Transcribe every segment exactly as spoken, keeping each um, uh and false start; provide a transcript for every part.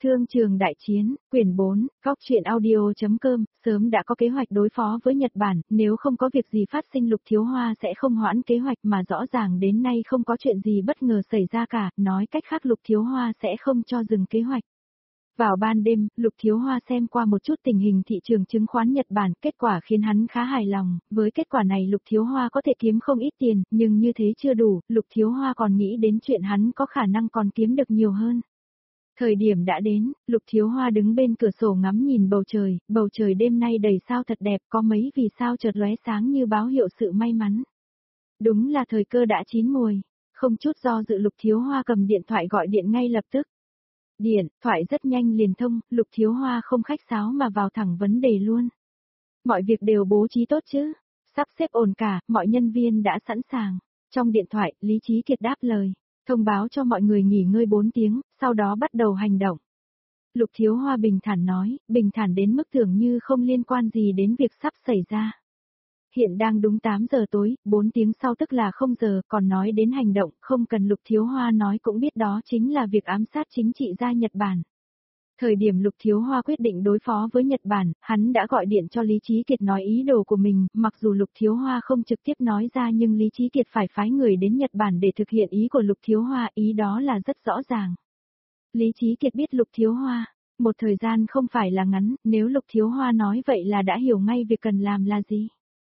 Thương trường đại chiến, quyển bốn, góc truyện audio.com, sớm đã có kế hoạch đối phó với Nhật Bản, nếu không có việc gì phát sinh Lục Thiếu Hoa sẽ không hoãn kế hoạch mà rõ ràng đến nay không có chuyện gì bất ngờ xảy ra cả, nói cách khác Lục Thiếu Hoa sẽ không cho dừng kế hoạch. Vào ban đêm, Lục Thiếu Hoa xem qua một chút tình hình thị trường chứng khoán Nhật Bản, kết quả khiến hắn khá hài lòng, với kết quả này Lục Thiếu Hoa có thể kiếm không ít tiền, nhưng như thế chưa đủ, Lục Thiếu Hoa còn nghĩ đến chuyện hắn có khả năng còn kiếm được nhiều hơn. Thời điểm đã đến, Lục Thiếu Hoa đứng bên cửa sổ ngắm nhìn bầu trời, bầu trời đêm nay đầy sao thật đẹp, có mấy vì sao chợt lóe sáng như báo hiệu sự may mắn. Đúng là thời cơ đã chín muồi, không chút do dự Lục Thiếu Hoa cầm điện thoại gọi điện ngay lập tức. Điện, thoại rất nhanh liền thông, Lục Thiếu Hoa không khách sáo mà vào thẳng vấn đề luôn. Mọi việc đều bố trí tốt chứ, sắp xếp ổn cả, mọi nhân viên đã sẵn sàng. Trong điện thoại, Lý Chí Kiệt đáp lời. Thông báo cho mọi người nghỉ ngơi bốn tiếng, sau đó bắt đầu hành động. Lục Thiếu Hoa bình thản nói, bình thản đến mức tưởng như không liên quan gì đến việc sắp xảy ra. Hiện đang đúng tám giờ tối, bốn tiếng sau tức là không giờ, còn nói đến hành động, không cần Lục Thiếu Hoa nói cũng biết đó chính là việc ám sát chính trị gia Nhật Bản. Thời điểm Lục Thiếu Hoa quyết định đối phó với Nhật Bản, hắn đã gọi điện cho Lý Chí Kiệt nói ý đồ của mình, mặc dù Lục Thiếu Hoa không trực tiếp nói ra nhưng Lý Chí Kiệt phải phái người đến Nhật Bản để thực hiện ý của Lục Thiếu Hoa, ý đó là rất rõ ràng. Lý Chí Kiệt biết Lục Thiếu Hoa, một thời gian không phải là ngắn, nếu Lục Thiếu Hoa nói vậy là đã hiểu ngay việc cần làm là gì.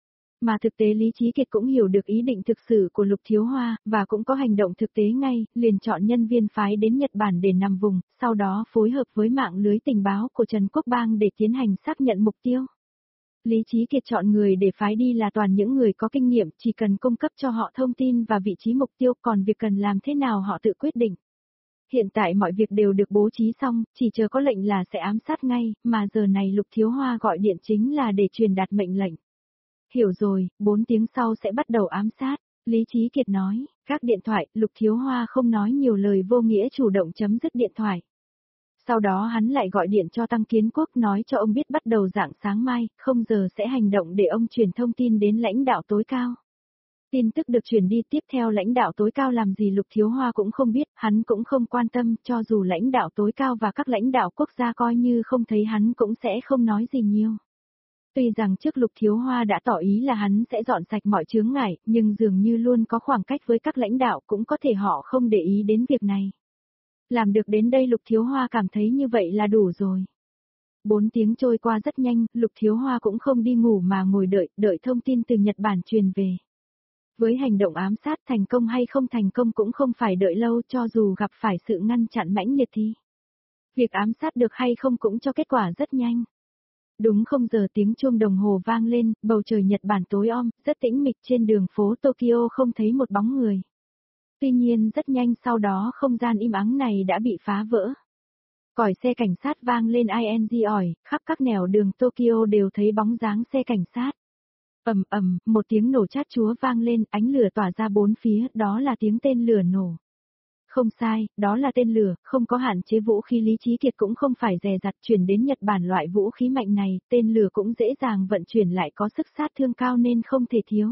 Mà thực tế Lý Chí Kiệt cũng hiểu được ý định thực sự của Lục Thiếu Hoa, và cũng có hành động thực tế ngay, liền chọn nhân viên phái đến Nhật Bản để nằm vùng, sau đó phối hợp với mạng lưới tình báo của Trần Quốc Bang để tiến hành xác nhận mục tiêu. Lý Chí Kiệt chọn người để phái đi là toàn những người có kinh nghiệm, chỉ cần cung cấp cho họ thông tin và vị trí mục tiêu, còn việc cần làm thế nào họ tự quyết định. Hiện tại mọi việc đều được bố trí xong, chỉ chờ có lệnh là sẽ ám sát ngay, mà giờ này Lục Thiếu Hoa gọi điện chính là để truyền đạt mệnh lệnh. Hiểu rồi, bốn tiếng sau sẽ bắt đầu ám sát, Lý Chí Kiệt nói, gác điện thoại, Lục Thiếu Hoa không nói nhiều lời vô nghĩa chủ động chấm dứt điện thoại. Sau đó hắn lại gọi điện cho Tăng Kiến Quốc nói cho ông biết bắt đầu rạng sáng mai, không giờ sẽ hành động để ông truyền thông tin đến lãnh đạo tối cao. Tin tức được truyền đi tiếp theo lãnh đạo tối cao làm gì Lục Thiếu Hoa cũng không biết, hắn cũng không quan tâm, cho dù lãnh đạo tối cao và các lãnh đạo quốc gia coi như không thấy hắn cũng sẽ không nói gì nhiều. Tuy rằng trước Lục Thiếu Hoa đã tỏ ý là hắn sẽ dọn sạch mọi chướng ngại, nhưng dường như luôn có khoảng cách với các lãnh đạo, cũng có thể họ không để ý đến việc này. Làm được đến đây Lục Thiếu Hoa cảm thấy như vậy là đủ rồi. Bốn tiếng trôi qua rất nhanh, Lục Thiếu Hoa cũng không đi ngủ mà ngồi đợi, đợi thông tin từ Nhật Bản truyền về. Với hành động ám sát thành công hay không thành công cũng không phải đợi lâu, cho dù gặp phải sự ngăn chặn mãnh liệt thì việc ám sát được hay không cũng cho kết quả rất nhanh. Đúng không giờ tiếng chuông đồng hồ vang lên, bầu trời Nhật Bản tối om, rất tĩnh mịch, trên đường phố Tokyo không thấy một bóng người. Tuy nhiên rất nhanh sau đó không gian im ắng này đã bị phá vỡ. Còi xe cảnh sát vang lên ing ỏi, khắp các nẻo đường Tokyo đều thấy bóng dáng xe cảnh sát. Ầm ầm, một tiếng nổ chát chúa vang lên, ánh lửa tỏa ra bốn phía, đó là tiếng tên lửa nổ. Không sai, đó là tên lửa, không có hạn chế vũ khí Lý Chí Kiệt cũng không phải dè dặt chuyển đến Nhật Bản loại vũ khí mạnh này, tên lửa cũng dễ dàng vận chuyển lại có sức sát thương cao nên không thể thiếu.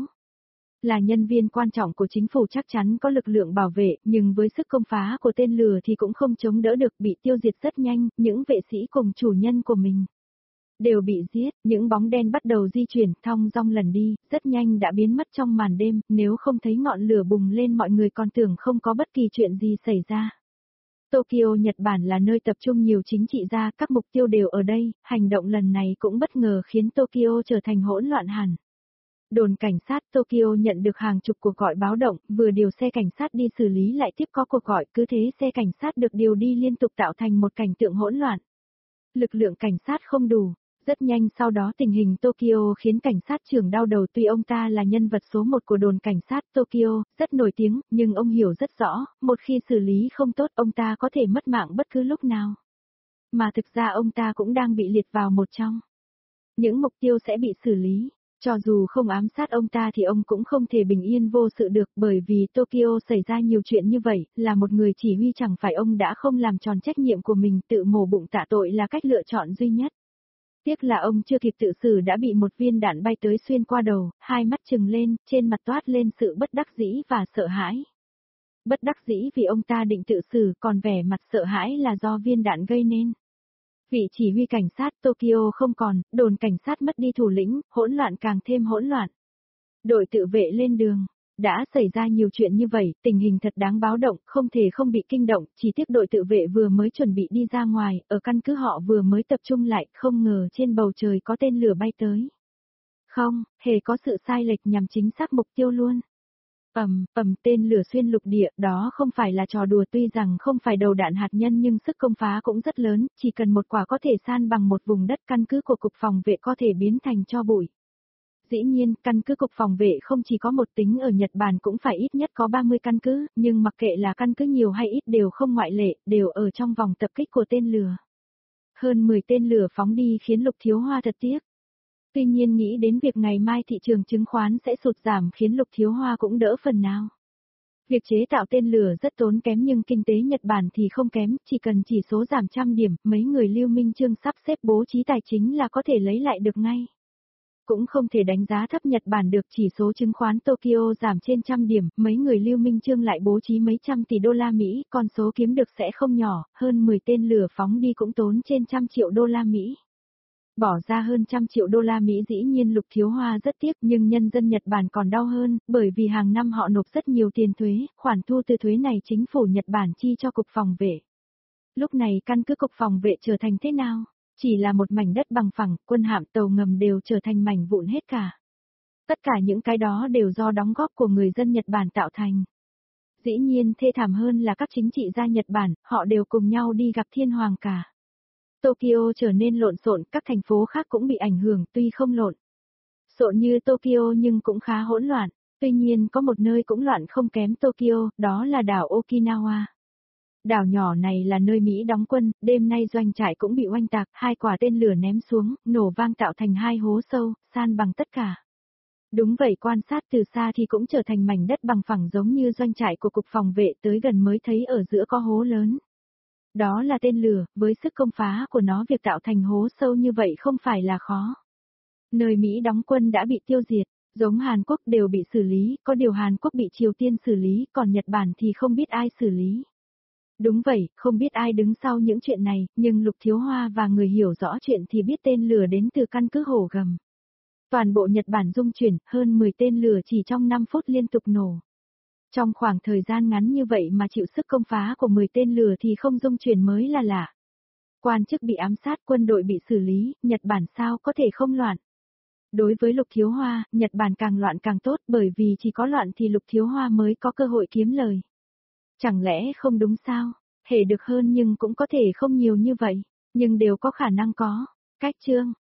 Là nhân viên quan trọng của chính phủ chắc chắn có lực lượng bảo vệ, nhưng với sức công phá của tên lửa thì cũng không chống đỡ được, bị tiêu diệt rất nhanh, những vệ sĩ cùng chủ nhân của mình đều bị giết, những bóng đen bắt đầu di chuyển, thong dong lần đi, rất nhanh đã biến mất trong màn đêm, nếu không thấy ngọn lửa bùng lên mọi người còn tưởng không có bất kỳ chuyện gì xảy ra. Tokyo Nhật Bản là nơi tập trung nhiều chính trị gia, các mục tiêu đều ở đây, hành động lần này cũng bất ngờ khiến Tokyo trở thành hỗn loạn hẳn. Đồn cảnh sát Tokyo nhận được hàng chục cuộc gọi báo động, vừa điều xe cảnh sát đi xử lý lại tiếp có cuộc gọi, cứ thế xe cảnh sát được điều đi liên tục tạo thành một cảnh tượng hỗn loạn. Lực lượng cảnh sát không đủ. Rất nhanh sau đó tình hình Tokyo khiến cảnh sát trưởng đau đầu, tuy ông ta là nhân vật số một của đồn cảnh sát Tokyo, rất nổi tiếng, nhưng ông hiểu rất rõ, một khi xử lý không tốt ông ta có thể mất mạng bất cứ lúc nào. Mà thực ra ông ta cũng đang bị liệt vào một trong những mục tiêu sẽ bị xử lý. Cho dù không ám sát ông ta thì ông cũng không thể bình yên vô sự được, bởi vì Tokyo xảy ra nhiều chuyện như vậy, là một người chỉ huy chẳng phải ông đã không làm tròn trách nhiệm của mình, tự mổ bụng tạ tội là cách lựa chọn duy nhất. Tiếc là ông chưa kịp tự xử đã bị một viên đạn bay tới xuyên qua đầu, hai mắt trừng lên, trên mặt toát lên sự bất đắc dĩ và sợ hãi. Bất đắc dĩ vì ông ta định tự xử, còn vẻ mặt sợ hãi là do viên đạn gây nên. Vị chỉ huy cảnh sát Tokyo không còn, đồn cảnh sát mất đi thủ lĩnh, hỗn loạn càng thêm hỗn loạn. Đội tự vệ lên đường. Đã xảy ra nhiều chuyện như vậy, tình hình thật đáng báo động, không thể không bị kinh động, chỉ tiếc đội tự vệ vừa mới chuẩn bị đi ra ngoài, ở căn cứ họ vừa mới tập trung lại, không ngờ trên bầu trời có tên lửa bay tới. Không, hề có sự sai lệch nhằm chính xác mục tiêu luôn. Ầm, ầm, tên lửa xuyên lục địa, đó không phải là trò đùa, tuy rằng không phải đầu đạn hạt nhân nhưng sức công phá cũng rất lớn, chỉ cần một quả có thể san bằng một vùng đất, căn cứ của cục phòng vệ có thể biến thành tro bụi. Dĩ nhiên, căn cứ cục phòng vệ không chỉ có một tính, ở Nhật Bản cũng phải ít nhất có ba mươi căn cứ, nhưng mặc kệ là căn cứ nhiều hay ít đều không ngoại lệ, đều ở trong vòng tập kích của tên lửa. Hơn mười tên lửa phóng đi khiến Lục Thiếu Hoa thật tiếc. Tuy nhiên nghĩ đến việc ngày mai thị trường chứng khoán sẽ sụt giảm khiến Lục Thiếu Hoa cũng đỡ phần nào. Việc chế tạo tên lửa rất tốn kém nhưng kinh tế Nhật Bản thì không kém, chỉ cần chỉ số giảm trăm điểm, mấy người Lưu Minh Chương sắp xếp bố trí tài chính là có thể lấy lại được ngay. Cũng không thể đánh giá thấp Nhật Bản được, chỉ số chứng khoán Tokyo giảm trên trăm điểm, mấy người Lưu Minh Chương lại bố trí mấy trăm tỷ đô la Mỹ, con số kiếm được sẽ không nhỏ, hơn mười tên lửa phóng đi cũng tốn trên trăm triệu đô la Mỹ. Bỏ ra hơn trăm triệu đô la Mỹ dĩ nhiên Lục Thiếu Hoa rất tiếc, nhưng nhân dân Nhật Bản còn đau hơn, bởi vì hàng năm họ nộp rất nhiều tiền thuế, khoản thu từ thuế này chính phủ Nhật Bản chi cho cục phòng vệ. Lúc này căn cứ cục phòng vệ trở thành thế nào? Chỉ là một mảnh đất bằng phẳng, quân hạm tàu ngầm đều trở thành mảnh vụn hết cả. Tất cả những cái đó đều do đóng góp của người dân Nhật Bản tạo thành. Dĩ nhiên thê thảm hơn là các chính trị gia Nhật Bản, họ đều cùng nhau đi gặp thiên hoàng cả. Tokyo trở nên lộn xộn, các thành phố khác cũng bị ảnh hưởng, tuy không lộn xộn như Tokyo nhưng cũng khá hỗn loạn. Tuy nhiên có một nơi cũng loạn không kém Tokyo, đó là đảo Okinawa. Đảo nhỏ này là nơi Mỹ đóng quân, đêm nay doanh trại cũng bị oanh tạc, hai quả tên lửa ném xuống, nổ vang tạo thành hai hố sâu, san bằng tất cả. Đúng vậy, quan sát từ xa thì cũng trở thành mảnh đất bằng phẳng giống như doanh trại của cục phòng vệ, tới gần mới thấy ở giữa có hố lớn. Đó là tên lửa, với sức công phá của nó việc tạo thành hố sâu như vậy không phải là khó. Nơi Mỹ đóng quân đã bị tiêu diệt, giống Hàn Quốc đều bị xử lý, có điều Hàn Quốc bị Triều Tiên xử lý, còn Nhật Bản thì không biết ai xử lý. Đúng vậy, không biết ai đứng sau những chuyện này, nhưng Lục Thiếu Hoa và người hiểu rõ chuyện thì biết tên lửa đến từ căn cứ Hổ Gầm. Toàn bộ Nhật Bản rung chuyển, hơn mười tên lửa chỉ trong năm phút liên tục nổ. Trong khoảng thời gian ngắn như vậy mà chịu sức công phá của mười tên lửa thì không rung chuyển mới là lạ. Quan chức bị ám sát, quân đội bị xử lý, Nhật Bản sao có thể không loạn. Đối với Lục Thiếu Hoa, Nhật Bản càng loạn càng tốt, bởi vì chỉ có loạn thì Lục Thiếu Hoa mới có cơ hội kiếm lời. Chẳng lẽ không đúng sao? Hề được hơn nhưng cũng có thể không nhiều như vậy, nhưng đều có khả năng có. Cách chương